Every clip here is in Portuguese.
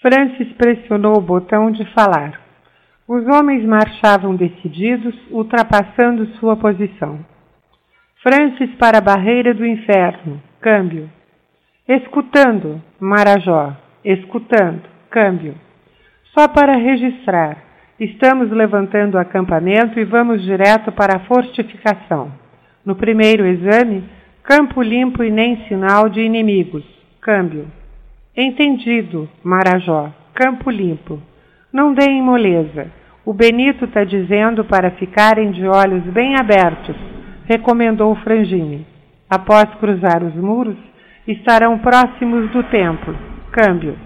Francis pressionou o botão de falar. Os homens marchavam decididos, ultrapassando sua posição. Francis para a barreira do inferno. Câmbio. Escutando, Marajó. Escutando. Câmbio. Só para registrar. Estamos levantando o acampamento e vamos direto para a fortificação. No primeiro exame, campo limpo e nem sinal de inimigos. Câmbio. Entendido, Marajó. Campo limpo. Não deem moleza. O Benito está dizendo para ficarem de olhos bem abertos, recomendou Frangini. Após cruzar os muros, estarão próximos do templo. Câmbio.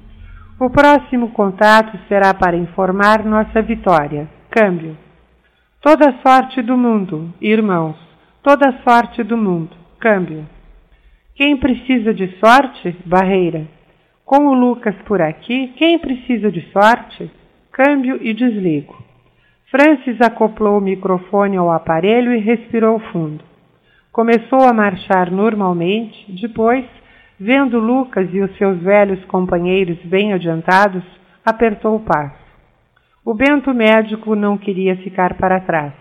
O próximo contato será para informar nossa vitória. Câmbio. Toda sorte do mundo, irmãos. Toda sorte do mundo. Câmbio. Quem precisa de sorte? Barreira. Com o Lucas por aqui, quem precisa de sorte? Câmbio e desligo. Francis acoplou o microfone ao aparelho e respirou fundo. Começou a marchar normalmente, depois, vendo Lucas e os seus velhos companheiros bem adiantados, apertou o passo. O Bento médico não queria ficar para trás.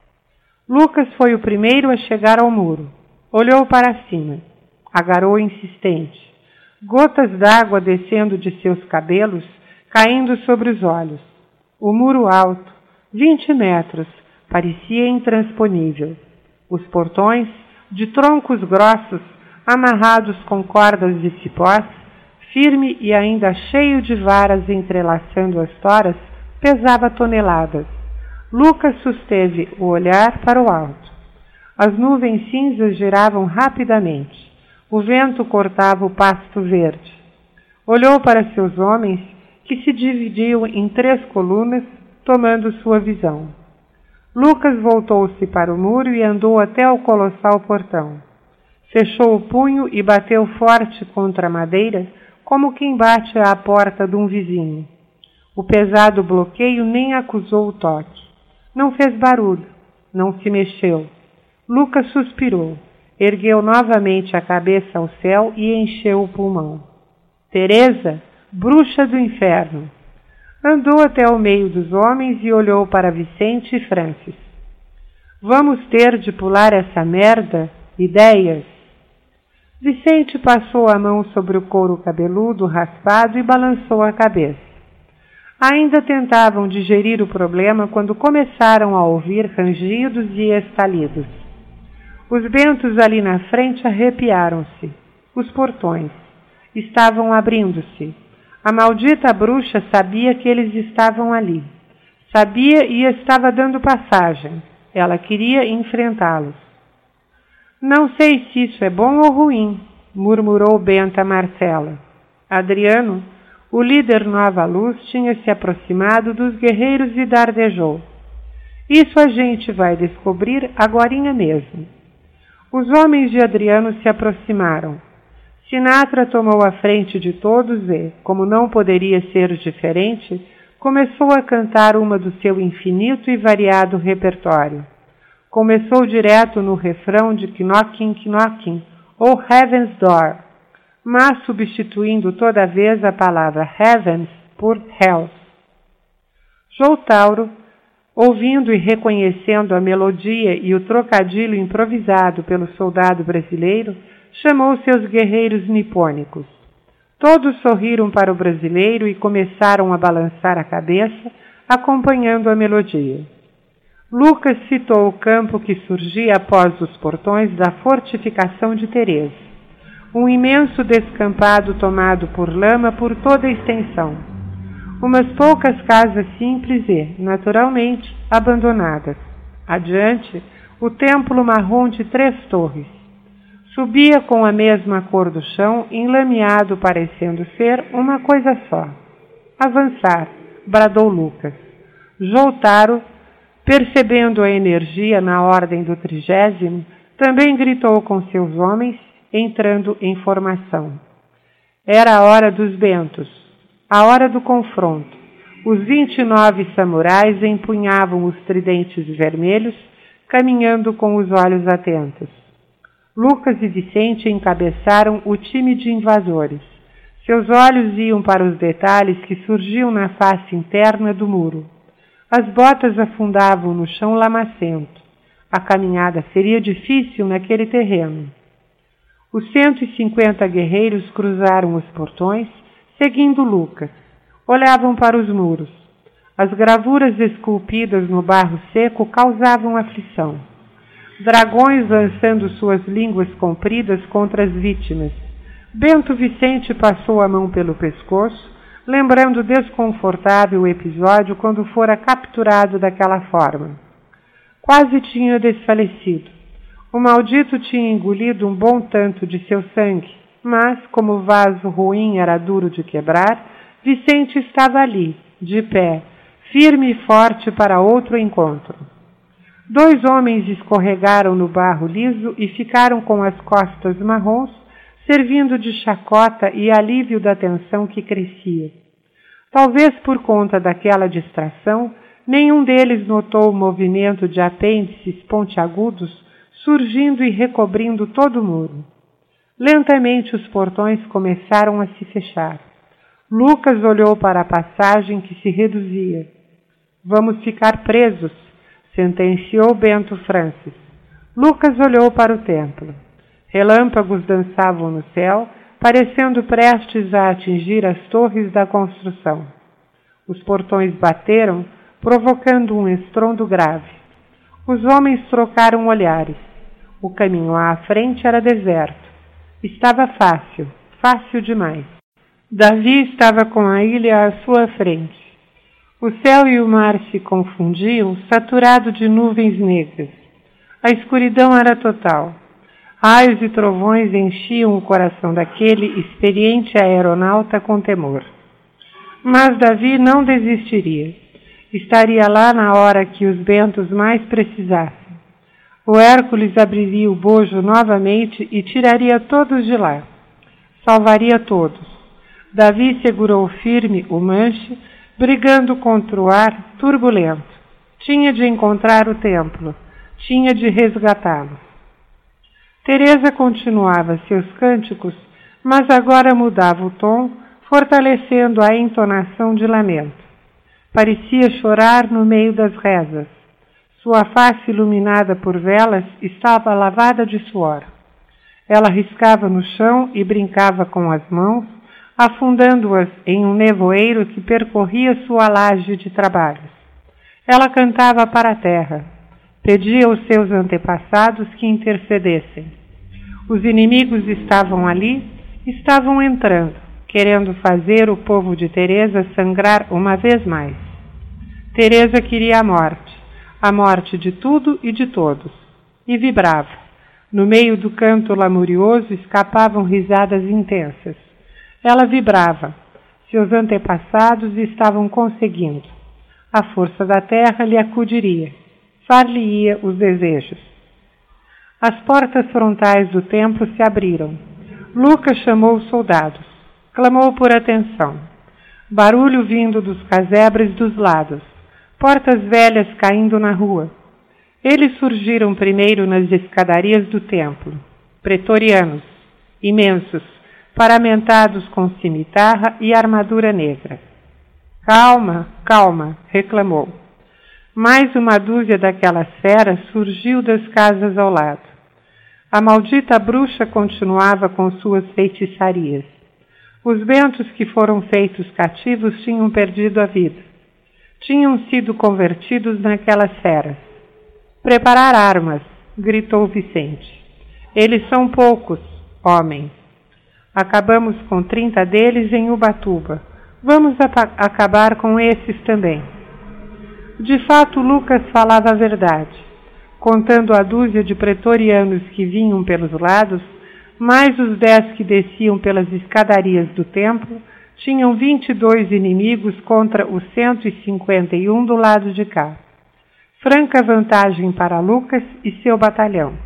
Lucas foi o primeiro a chegar ao muro. Olhou para cima. Agarrou insistente. Gotas d'água descendo de seus cabelos, caindo sobre os olhos. O muro alto, 20 metros, parecia intransponível. Os portões, de troncos grossos, amarrados com cordas de cipós, firme e ainda cheio de varas entrelaçando as toras, pesava toneladas. Lucas susteve o olhar para o alto. As nuvens cinzas giravam rapidamente. O vento cortava o pasto verde. Olhou para seus homens, que se dividiam em 3 colunas, tomando sua visão. Lucas voltou-se para o muro e andou até o colossal portão. Fechou o punho e bateu forte contra a madeira, como quem bate à porta de um vizinho. O pesado bloqueio nem acusou o toque. Não fez barulho, não se mexeu. Lucas suspirou. Ergueu novamente a cabeça ao céu e encheu o pulmão. Teresa, bruxa do inferno. Andou até o meio dos homens e olhou para Vicente e Francis. Vamos ter de pular essa merda? Ideias? Vicente passou a mão sobre o couro cabeludo raspado e balançou a cabeça. Ainda tentavam digerir o problema quando começaram a ouvir rangidos e estalidos. Os bentos ali na frente arrepiaram-se. Os portões estavam abrindo-se. A maldita bruxa sabia que eles estavam ali. Sabia e estava dando passagem. Ela queria enfrentá-los. Não sei se isso é bom ou ruim, murmurou Benta Marcela. Adriano, o líder Nova Luz, tinha se aproximado dos guerreiros e dardejou. Isso a gente vai descobrir agorinha mesmo. Os homens de Adriano se aproximaram. Sinatra tomou a frente de todos e, como não poderia ser diferente, começou a cantar uma do seu infinito e variado repertório. Começou direto no refrão de Knocking, Knocking, ou Heaven's Door, mas substituindo toda vez a palavra Heavens por Hells. Joutauro, ouvindo e reconhecendo a melodia e o trocadilho improvisado pelo soldado brasileiro, chamou seus guerreiros nipônicos. Todos sorriram para o brasileiro e começaram a balançar a cabeça, acompanhando a melodia. Lucas citou o campo que surgia após os portões da fortificação de Teresa. Um imenso descampado tomado por lama por toda a extensão. Umas poucas casas simples e, naturalmente, abandonadas. Adiante, o templo marrom de 3 torres. Subia com a mesma cor do chão, enlameado parecendo ser uma coisa só. Avançar, bradou Lucas. Joutaro, percebendo a energia na ordem do 30º, também gritou com seus homens, entrando em formação. Era a hora dos bentos, a hora do confronto. Os 29 samurais empunhavam os tridentes vermelhos, caminhando com os olhos atentos. Lucas e Vicente encabeçaram o time de invasores. Seus olhos iam para os detalhes que surgiam na face interna do muro. As botas afundavam no chão lamacento. A caminhada seria difícil naquele terreno. Os 150 guerreiros cruzaram os portões, seguindo Lucas. Olhavam para os muros. As gravuras esculpidas no barro seco causavam aflição. Dragões lançando suas línguas compridas contra as vítimas. Bento Vicente passou a mão pelo pescoço, lembrando o desconfortável episódio quando fora capturado daquela forma. Quase tinha desfalecido. O maldito tinha engolido um bom tanto de seu sangue, mas, como o vaso ruim era duro de quebrar, Vicente estava ali, de pé, firme e forte para outro encontro. 2 homens escorregaram no barro liso e ficaram com as costas marrons, servindo de chacota e alívio da tensão que crescia. Talvez por conta daquela distração, nenhum deles notou o movimento de apêndices pontiagudos surgindo e recobrindo todo o muro. Lentamente os portões começaram a se fechar. Lucas olhou para a passagem que se reduzia. Vamos ficar presos, sentenciou Bento Francis. Lucas olhou para o templo. Relâmpagos dançavam no céu, parecendo prestes a atingir as torres da construção. Os portões bateram, provocando um estrondo grave. Os homens trocaram olhares. O caminho à frente era deserto. Estava fácil, fácil demais. Davi estava com a ilha à sua frente. O céu e o mar se confundiam, saturado de nuvens negras. A escuridão era total. Raios e trovões enchiam o coração daquele experiente aeronauta com temor. Mas Davi não desistiria. Estaria lá na hora que os bentos mais precisassem. O Hércules abriria o bojo novamente e tiraria todos de lá. Salvaria todos. Davi segurou firme o manche, brigando contra o ar turbulento. Tinha de encontrar o templo. Tinha de resgatá-lo. Teresa continuava seus cânticos, mas agora mudava o tom, fortalecendo a entonação de lamento. Parecia chorar no meio das rezas. Sua face iluminada por velas estava lavada de suor. Ela riscava no chão e brincava com as mãos, afundando-as em um nevoeiro que percorria sua laje de trabalhos. Ela cantava para a terra. Pedia aos seus antepassados que intercedessem. Os inimigos estavam ali, estavam entrando, querendo fazer o povo de Teresa sangrar uma vez mais. Teresa queria a morte de tudo e de todos, e vibrava. No meio do canto lamurioso escapavam risadas intensas. Ela vibrava. Seus antepassados estavam conseguindo. A força da terra lhe acudiria. Far-lhe-ia os desejos. As portas frontais do templo se abriram. Lucas chamou os soldados. Clamou por atenção. Barulho vindo dos casebres dos lados. Portas velhas caindo na rua. Eles surgiram primeiro nas escadarias do templo. Pretorianos, imensos, paramentados com cimitarra e armadura negra. Calma, calma, reclamou. Mais uma dúzia daquelas feras surgiu das casas ao lado. A maldita bruxa continuava com suas feitiçarias. Os bentos que foram feitos cativos tinham perdido a vida. Tinham sido convertidos naquelas feras. Preparar armas, gritou Vicente. Eles são poucos, homens. Acabamos com 30 deles em Ubatuba. Vamos acabar com esses também. De fato, Lucas falava a verdade. Contando a dúzia de pretorianos que vinham pelos lados, mais os 10 que desciam pelas escadarias do templo, tinham 22 inimigos contra os 151 do lado de cá. Franca vantagem para Lucas e seu batalhão.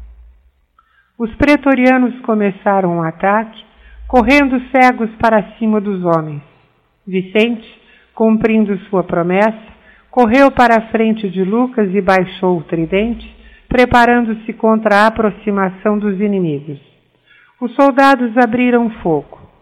Os pretorianos começaram o ataque, correndo cegos para cima dos homens. Vicente, cumprindo sua promessa, correu para a frente de Lucas e baixou o tridente, preparando-se contra a aproximação dos inimigos. Os soldados abriram fogo.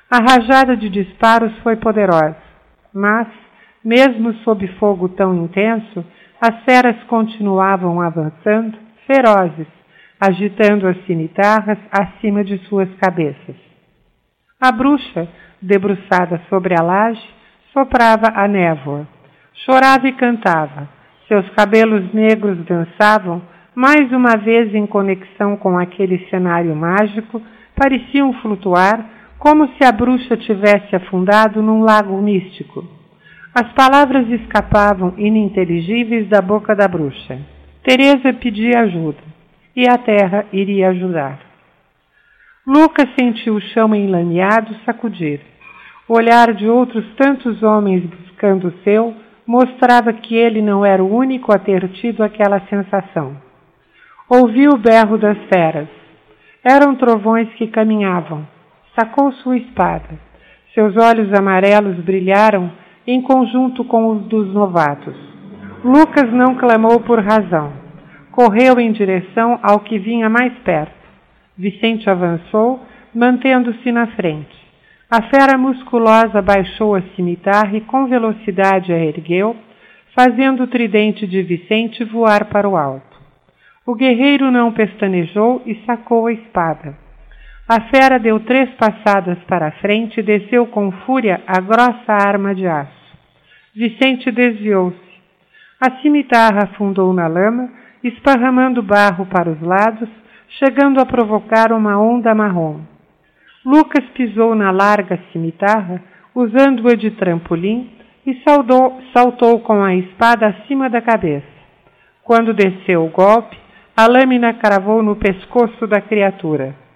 A rajada de disparos foi poderosa, mas, mesmo sob fogo tão intenso, as feras continuavam avançando, ferozes, agitando as cimitarras acima de suas cabeças. A bruxa, debruçada sobre a laje, soprava a névoa, chorava e cantava. Seus cabelos negros dançavam, mais uma vez em conexão com aquele cenário mágico, pareciam flutuar, como se a bruxa tivesse afundado num lago místico. As palavras escapavam ininteligíveis da boca da bruxa. Teresa pedia ajuda, e a terra iria ajudar. Lucas sentiu o chão enlameado sacudir. O olhar de outros tantos homens buscando o seu mostrava que ele não era o único a ter tido aquela sensação. Ouviu o berro das feras. Eram trovões que caminhavam. Sacou sua espada. Seus olhos amarelos brilharam em conjunto com os dos novatos. Lucas não clamou por razão. Correu em direção ao que vinha mais perto. Vicente avançou, mantendo-se na frente. A fera musculosa baixou a cimitarra e com velocidade a ergueu, fazendo o tridente de Vicente voar para o alto. O guerreiro não pestanejou e sacou a espada. A fera deu 3 passadas para a frente e desceu com fúria a grossa arma de aço. Vicente desviou-se. A cimitarra afundou na lama, esparramando barro para os lados, chegando a provocar uma onda marrom. Lucas pisou na larga cimitarra, usando-a de trampolim, e saltou com a espada acima da cabeça. Quando desceu o golpe, a lâmina cravou no pescoço da criatura.